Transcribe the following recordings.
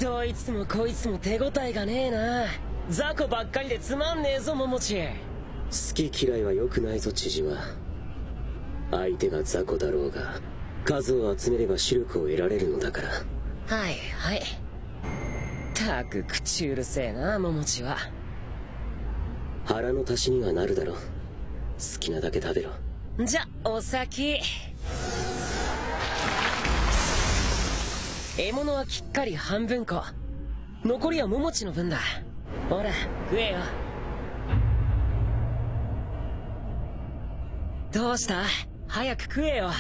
どいつもこいつも手応えがねえな。雑魚ばっかりでつまんねえぞ桃地。 好き嫌いは良くないぞ知事は。相手が雑魚だろうが数を集めれば視力を得られるのだから。 はいはい。たく口うるせえな桃地は。 腹の足しにはなるだろう。好きなだけ食べろ。 じゃお先。獲物はきっかり半分こ。残りは桃地の分だ。ほら食えよ。どうした？早く食えよ。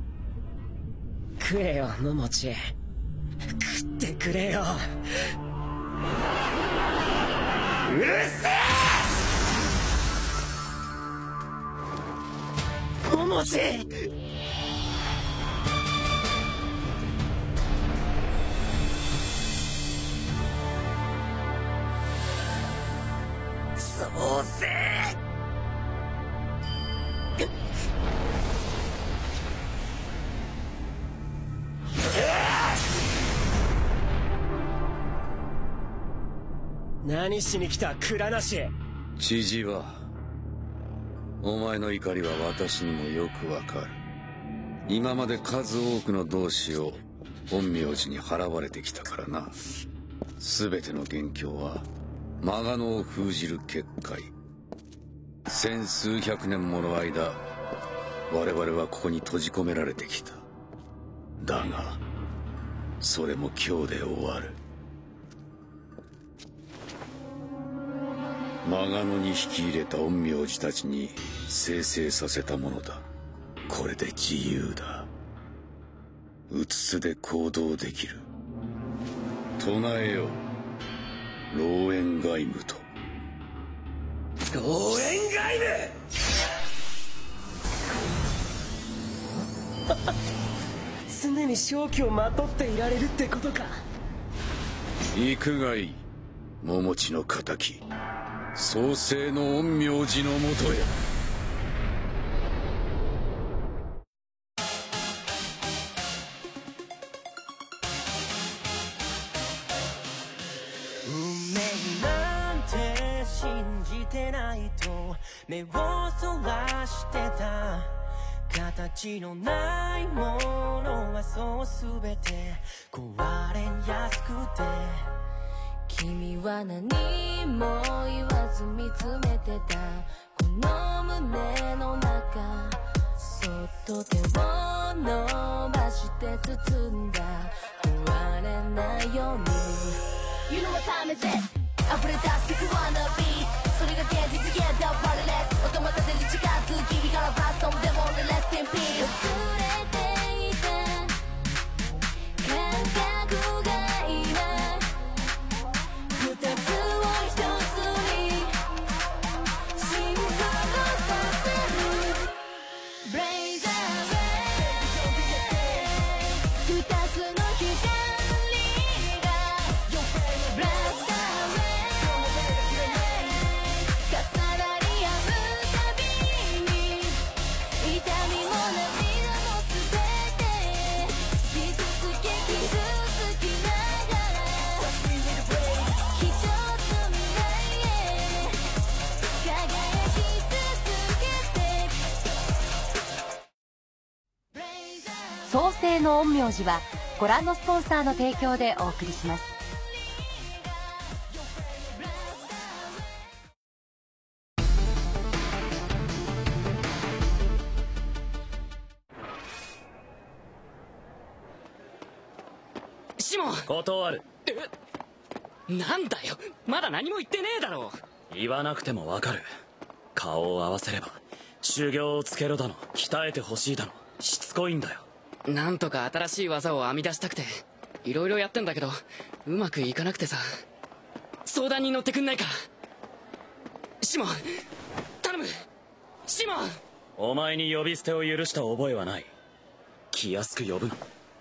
食えよ桃地。食ってくれよ。うるせえ桃地。そうせ何しに来た蔵なし。 知事はお前の怒りは私にもよくわかる。今まで数多くの同志を陰陽師に払われてきたからな。全ての元凶は魔ガノを封じる結界。千数百年もの間我々はここに閉じ込められてきた。だがそれも今日で終わる。魔ガノに引き入れた陰陽師たちに生成させたものだ。これで自由だ。うつつで行動できる。唱えよ老縁外務と。 老縁外務常に正気をまとっていられるってことか。 行くがいい桃地の敵。創世の陰陽師のもとへ。 運命なんて信じてないと目をそらしてた。形のないものはそう全て壊れやすくて、君は何も言わず見つめてた。この胸の中そっと手を伸ばして包んだ。壊れないように You know what time is it? 溢れ出してく wannabe それが現実 Yeah, don't worry less 音また出る時間通君からバストンでも Rest in peace 忘れていた感覚が今二つを一つに進化させる Blaze away 二つの光が Blast away 重なり合うたびに痛みも涙も全て傷つけながら一つ未来へ輝き続けて。 創世の陰陽師はご覧のスポンサーの提供でお送りします。 シモン。断る。なんだよ、まだ何も言ってねえだろ。言わなくてもわかる。顔を合わせれば修行をつけろだの鍛えてほしいだのしつこいんだよ。なんとか新しい技を編み出したくていろいろやってんだけどうまくいかなくてさ。相談に乗ってくんないか。シモン頼む。シモン。お前に呼び捨てを許した覚えはない。気安く呼ぶな。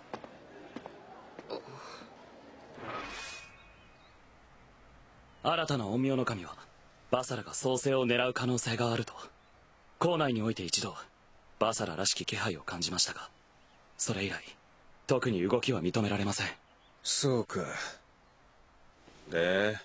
新たな陰陽の神はバサラが創世を狙う可能性があると校内において一度バサラらしき気配を感じましたが、それ以来特に動きは認められません。 そうか。 で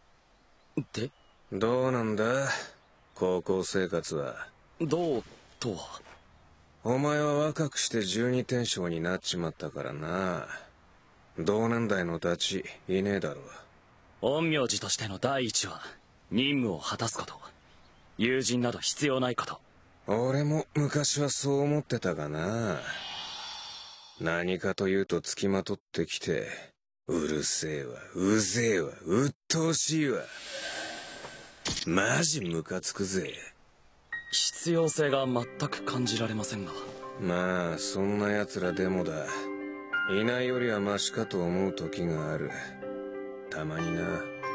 どうなんだ高校生活は。 どうとは。 お前は若くして12点将になっちまったからな。同年代のダチいねえだろ。 陰陽師としての第一は任務を果たすこと、友人など必要ないこと。 俺も昔はそう思ってたがな。何かというと付きまとってきて、うるせえわ、うぜえわ、鬱陶しいわ。マジムカつくぜ。 必要性が全く感じられませんが。 まあそんな奴らでもだ。いないよりはマシかと思う時がある。たまにな。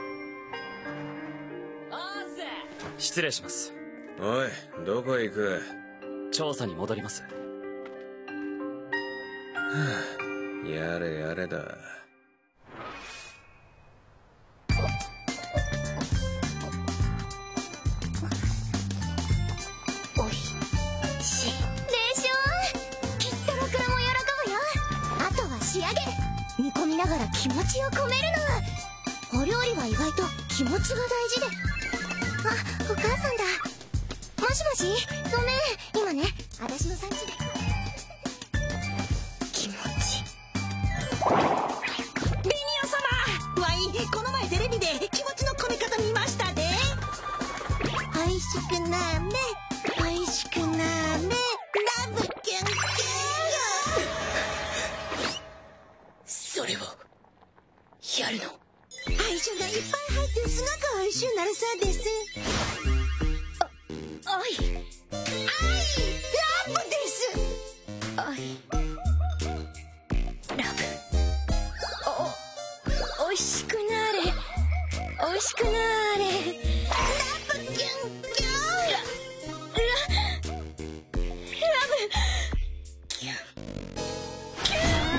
失礼します。 おい、どこへ行く？ 調査に戻ります。 やれやれだ。 おいしでしょ。きっとろくも喜ぶよ。あとは仕上げ、煮込みながら気持ちを込めるの。お料理は意外と気持ちが大事で。あ、お母さんだ。もしもし、ごめん、今ね、私の産地で気持ち。 ベニオ様、わいこの前テレビで気持ちの込め方見ましたで。 おいしくなめ、おいしくなめ、ラブキュンキュン。 それをやるの。愛情がいっぱい入ってすごく美味しゅうなるそうです。愛ラブです。 愛ラブ、おいしくなれ、おいしくなれ、 ラブキュンキュン。 ラブキュンキュン。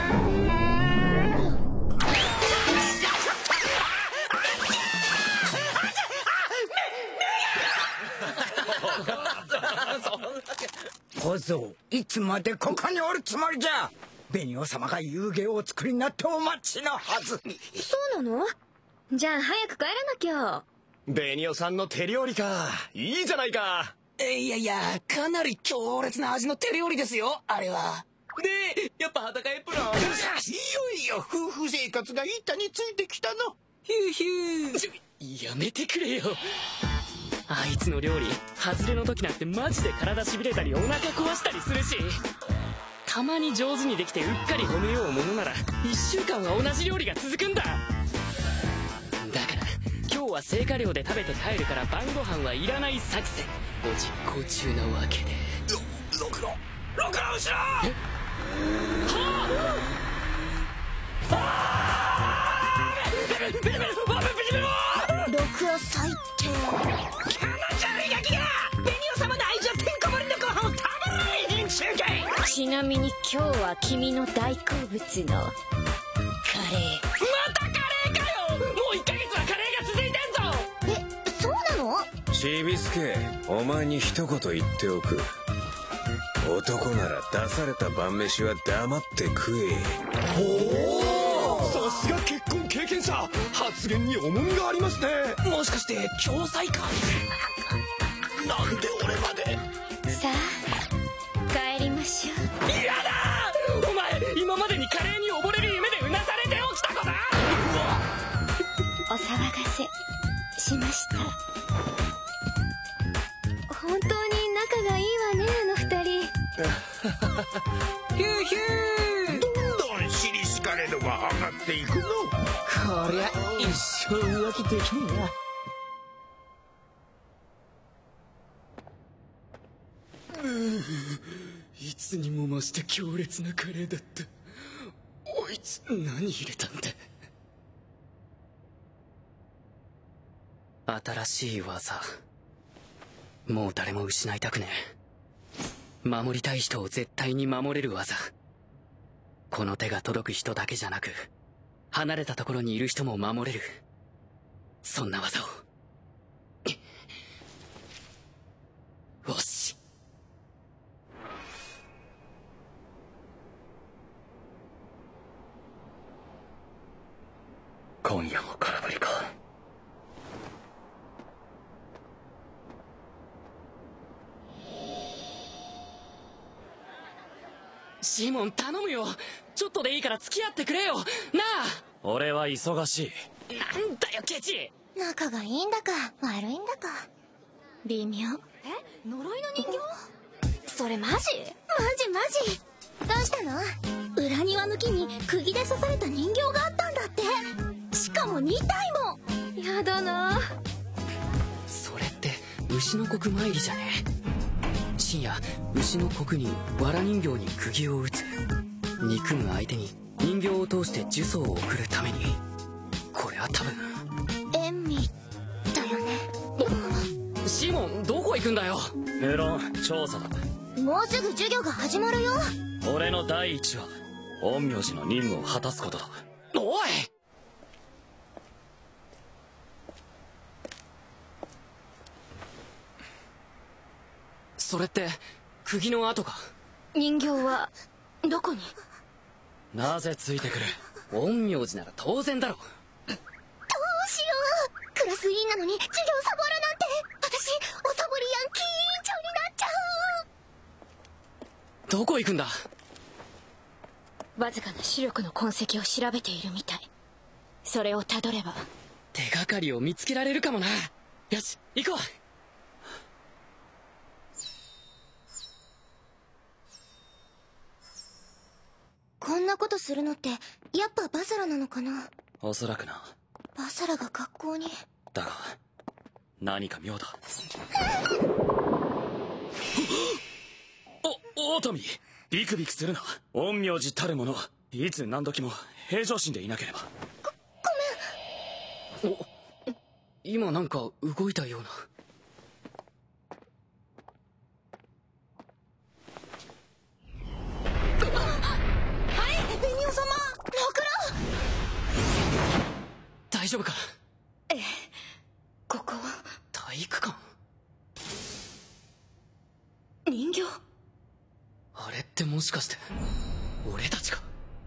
小僧、いつまでここにおるつもりじゃ。紅王様が夕げをお作りになってお待ちのはず。 そうなの？じゃあ早く帰らなきゃ。 紅王さんの手料理か。いいじゃないか。 いやいや、かなり強烈な味の手料理ですよ、あれは。 で、やっぱ裸エプロン。 いよいよ夫婦生活が板についてきたの。 ヒューヒュー。やめてくれよ。あいつの料理、外れの時なんてマジで体しびれたりお腹壊したりするし、たまに上手にできてうっかり褒めようものなら1週間は同じ料理が続くんだ。だから今日は成果量で食べて帰るから晩ご飯はいらない作戦を実行中なわけで。 ろくろ後ろ。 ろくろ最低。ちなみに今日は君の大好物のカレー。 またカレーかよ。もう1ヶ月はカレーが続いてんぞ。 そうなの？ ちびすけ、お前に一言言っておく。男なら出された晩飯は黙って食え。 おお、さすが結婚経験者。発言に重みがありますね。 もしかして共済か？ なんで俺まで。 さあ帰りましょう。 嫌だ。お前今までにカレーに溺れる夢でうなされて起きた子だ。 お騒がせしました。本当に仲がいいわね、あの二人。 ヒューヒュー。どんどん尻しかれ度が上がっていくの。 こりゃ一生浮気できねえな。 いつにも増して強烈なカレーだった。おいつ何入れたんだ。新しい技、もう誰も失いたくねえ。守りたい人を絶対に守れる技。この手が届く人だけじゃなく離れたところにいる人も守れる、そんな技を。よし。今夜も空振りか。 シモン頼むよ。ちょっとでいいから付き合ってくれよなあ。俺は忙しい。なんだよケチ。 仲がいいんだか悪いんだか微妙。 呪いの人形？ それマジ？マジどうしたの？裏庭の木に釘で刺された人形があったんだって。しかも2体も。やだな。 それって牛の国参りじゃね？深夜牛の国に藁人形に釘を打つ。憎む相手に人形を通して呪詛を送るために。これは多分塩味だよね。 シモンどこ行くんだよ。無論調査だ。 もうすぐ授業が始まるよ。 俺の第一は陰陽師の任務を果たすことだ。おい！それって釘の跡か？ 人形はどこに？ なぜついてくる？陰陽師なら当然だろ。 どうしよう。クラス委員なのに授業サボるなんて。私おサボりヤンキー委員長になっちゃう。 どこ行くんだ？ わずかな視力の痕跡を調べているみたい。それをたどれば手がかりを見つけられるかもな。よし行こう。 こんなことするのってやっぱバサラなのかな？ おそらくな。 バサラが学校に。 だが何か妙だ。オートミー、ビクビクするな。陰陽師たるものいつ何時も平常心でいなければ。ごめん。今なんか動いたような。大丈夫か？ ええ、ここは体育館。 人形？ あれってもしかして俺たちか？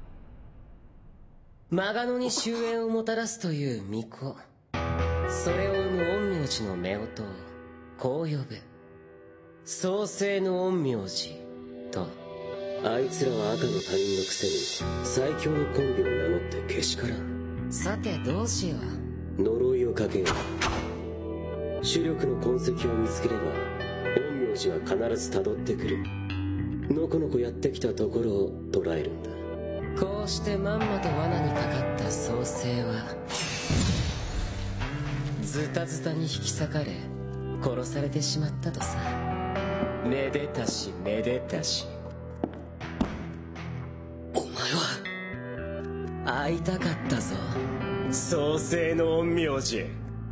マガノに終焉をもたらすという巫女、それを生む陰陽師の夫婦をこう呼ぶ。創世の陰陽師と。あいつらは赤の他人のくせに最強のコンビを名乗ってけしからん。 さてどうしよう。 呪いをかけよう。視力の痕跡を見つければ陰陽師は必ず辿ってくる。のこのこやってきたところを捕らえるんだ。 こうしてまんまと罠にかかった創世はズタズタに引き裂かれ殺されてしまったとさ。 めでたしめでたし。 お前は会いたかったぞ、創世の陰陽師。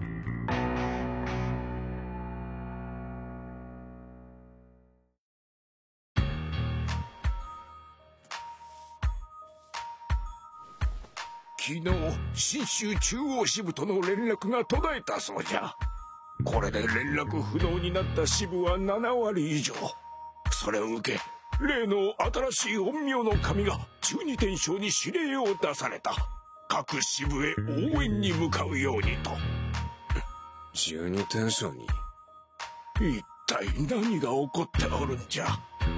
昨日信州中央支部との連絡が途絶えたそうじゃ。これで連絡不能になった支部は7割以上。それを受け例の新しい陰陽の神が12天将に指令を出された。各支部へ応援に向かうようにと。 12天将に？ 一体何が起こっておるんじゃ。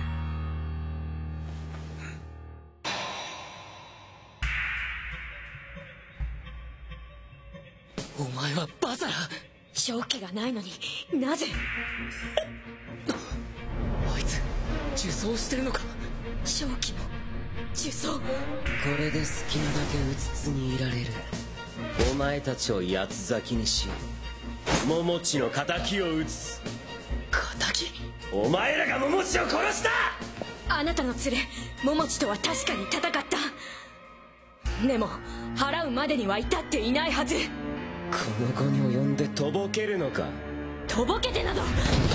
お前はバザラ。 正気がないのになぜ？ あいつ呪詛してるのか？ 正気の呪詛。 これで好きなだけうつつにいられる。お前たちを八つ咲きにし桃地の仇を討つ。 仇？ お前らが桃地を殺した！ あなたの連れ桃地とは確かに戦った。でも払うまでには至っていないはず。 この子に及んでとぼけるのか？ とぼけてなど。や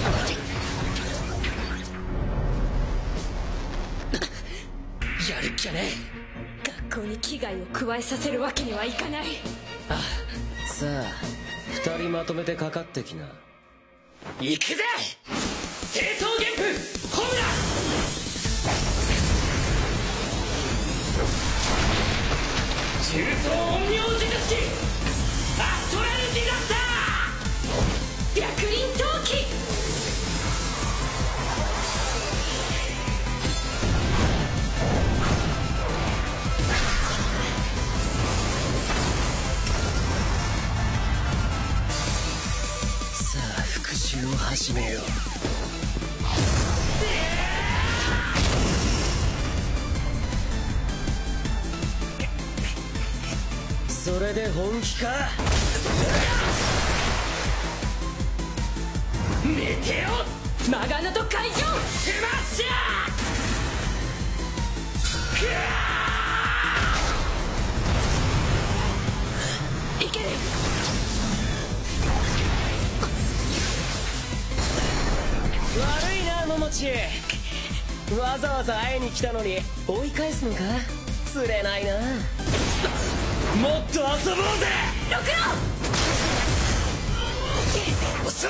るっきゃねえ。学校に危害を加えさせるわけにはいかない。 ああ、さあ二人まとめてかかってきな。 行くぜ清掃原譜ホムラ。重装陰陽術式アストラルディザスター白輪闘気。 それで本気か。 メテオマガナと会場スマッシャー。いける。 悪いなモモチ。わざわざ会いに来たのに追い返すのか。釣れないな。もっと遊ぼうぜ。 六郎。 遅い。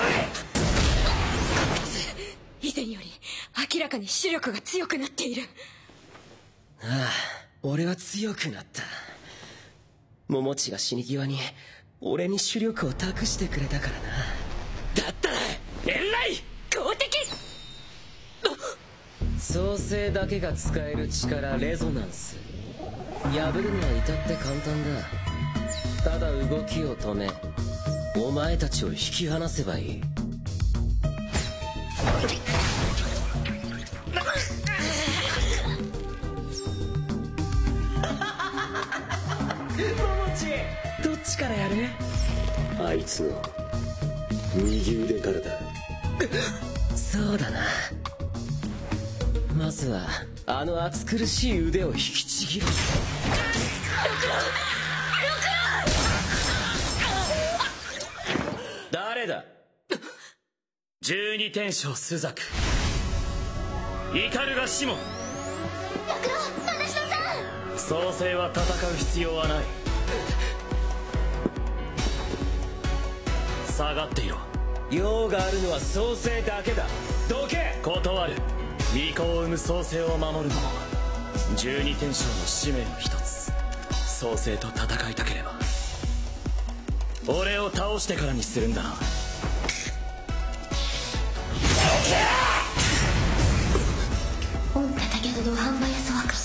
以前より明らかに視力が強くなっている。 ああ、俺は強くなった。モモチが死に際に俺に視力を託してくれたからな。 だったら遠雷強敵。 創世だけが使える力、レゾナンス。破るのは至って簡単だ。ただ動きを止め、お前たちを引き離せばいい。モモチ、どっちからやる？ あいつの右腕からだ。 そうだな。まずはあの暑苦しい腕を引きちぎる。誰だ？ 12天将スザク、イカルガシモン。 六郎、私のさん。 創世は戦う必要はない。下がっていろ。 用があるのは創世だけだ。どけ。 断る。巫女を生む創世を守るのも12天将の使命の一つ。創世と戦いたければ俺を倒してからにするんだな。 オンタタギャドドハンバヤソワカ。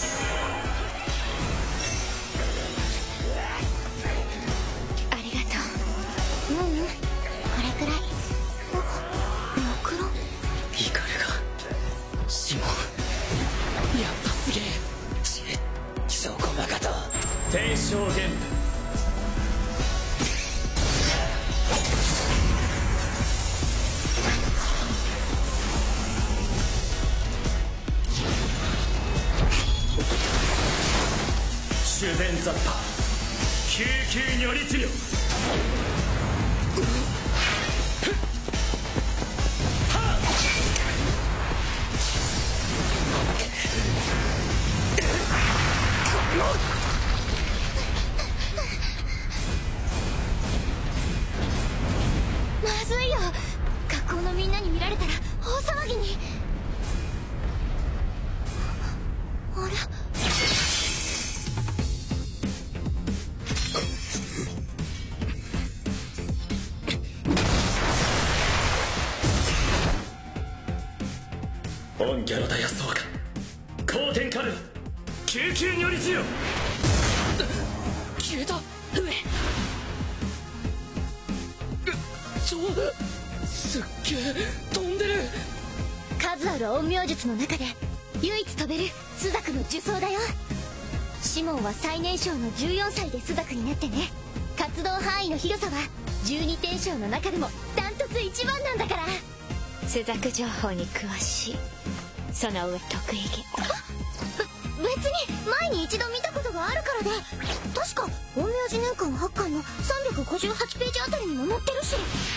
ありがとう。これくらい。六郎。 イカルガシモン、やっぱすげえ。 そこまかと。 天将玄武。修繕ザッパ救急如律令。 まずいよ。学校のみんなに見られたら大騒ぎに。あら。 オンギャロダヤソワカ後天カルナ救急如律令。 消えた。上。 すっげえ飛んでる。 数ある陰陽術の中で唯一飛べるスザクの呪詛だよ。シモンは最年少の14歳でスザクになってね。活動範囲の広さは12天将の中でもダントツ一番なんだから。 スザク情報に詳しい。その上得意げ。 別に前に一度見たことがあるからで。確か陰陽師年間8巻の358ページあたりにも載ってるし。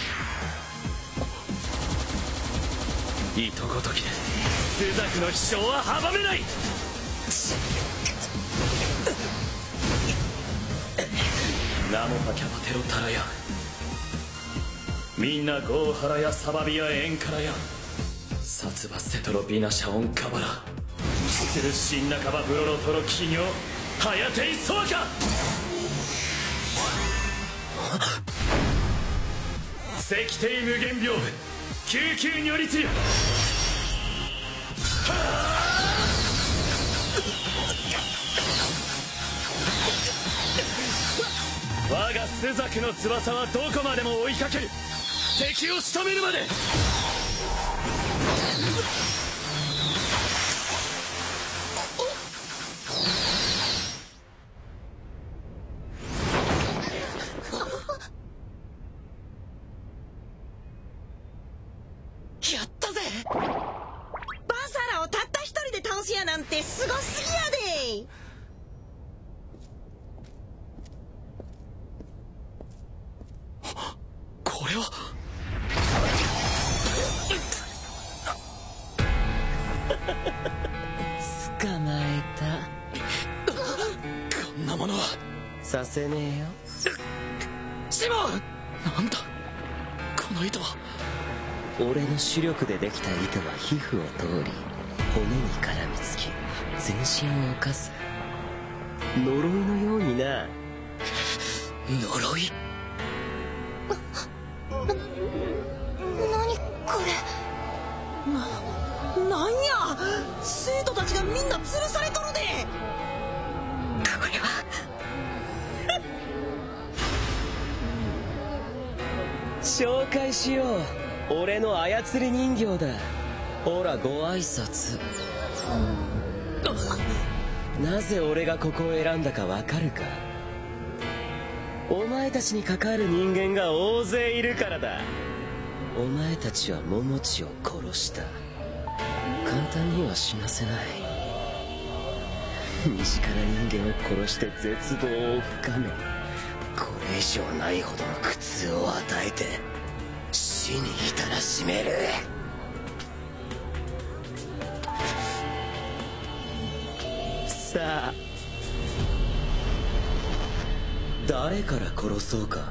糸ごときでスザクの飛翔は阻めない。ナモハキャパテロタラヤ、みんなゴーハラやサバビやエンカラやサツバセトロビナシャオンカバラシツルシンナカバブロロトロキニョハヤテイソワカ。石帝無限屏風救急如律令。我がスザクの翼はどこまでも追いかける。敵を仕留めるまで。 スやなんてすごすぎやで。 これは捕まえた。こんなものはさせねえよ。 シモン、なんだこの糸は。 俺の主力でできた糸は皮膚を通り骨に絡みつき全身を侵す呪いのようにな。 呪い？ 何これ。 なんや、生徒たちがみんな吊るされとるで。 これは紹介しよう。俺の操り人形だ。ほらご挨拶。なぜ俺がここを選んだかわかるか。お前たちに関わる人間が大勢いるからだ。お前たちは桃地を殺した。簡単には死なせない。身近な人間を殺して絶望を深め、これ以上ないほどの苦痛を与えて死に至らしめる。さあ誰から殺そうか。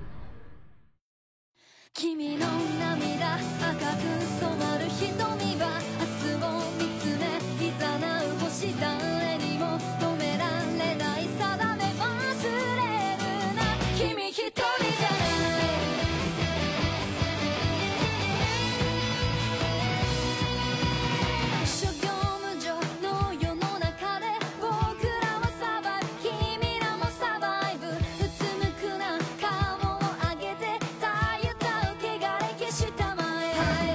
君の涙赤く染まる瞳は明日を見つめいざなう星。誰にも止められない定め忘れるな。君一人じゃない。諸行無常の世の中で僕らはサバイブ。君らもサバイブ。うつむくな顔を上げてたゆたう汚れ消したまえ。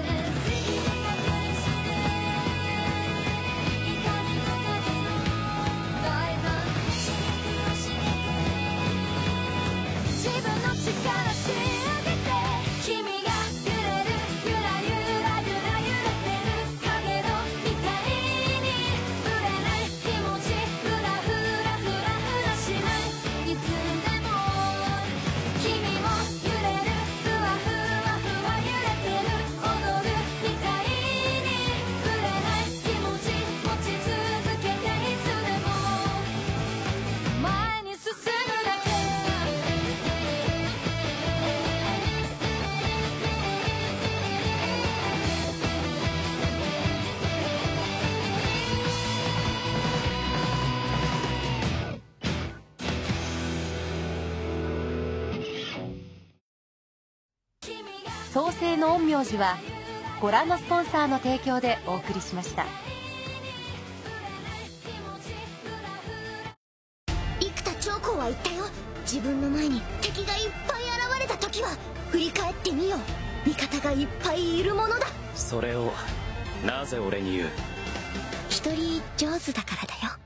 自分の力仕上げて君が揺れるゆらゆらゆら揺れてる影のみたいにぶれない気持ちふらふらふらふらしない。いつでも君も揺れるふわふわふわ揺れてる踊るみたいにぶれない気持ち持ち続けていつでも前に進むだけ。 創世の陰陽師はご覧のスポンサーの提供でお送りしました。 生田長江は言ったよ。自分の前に敵がいっぱい現れた時は振り返ってみよう。味方がいっぱいいるものだ。 それをなぜ俺に言う？ 一人上手だからだよ。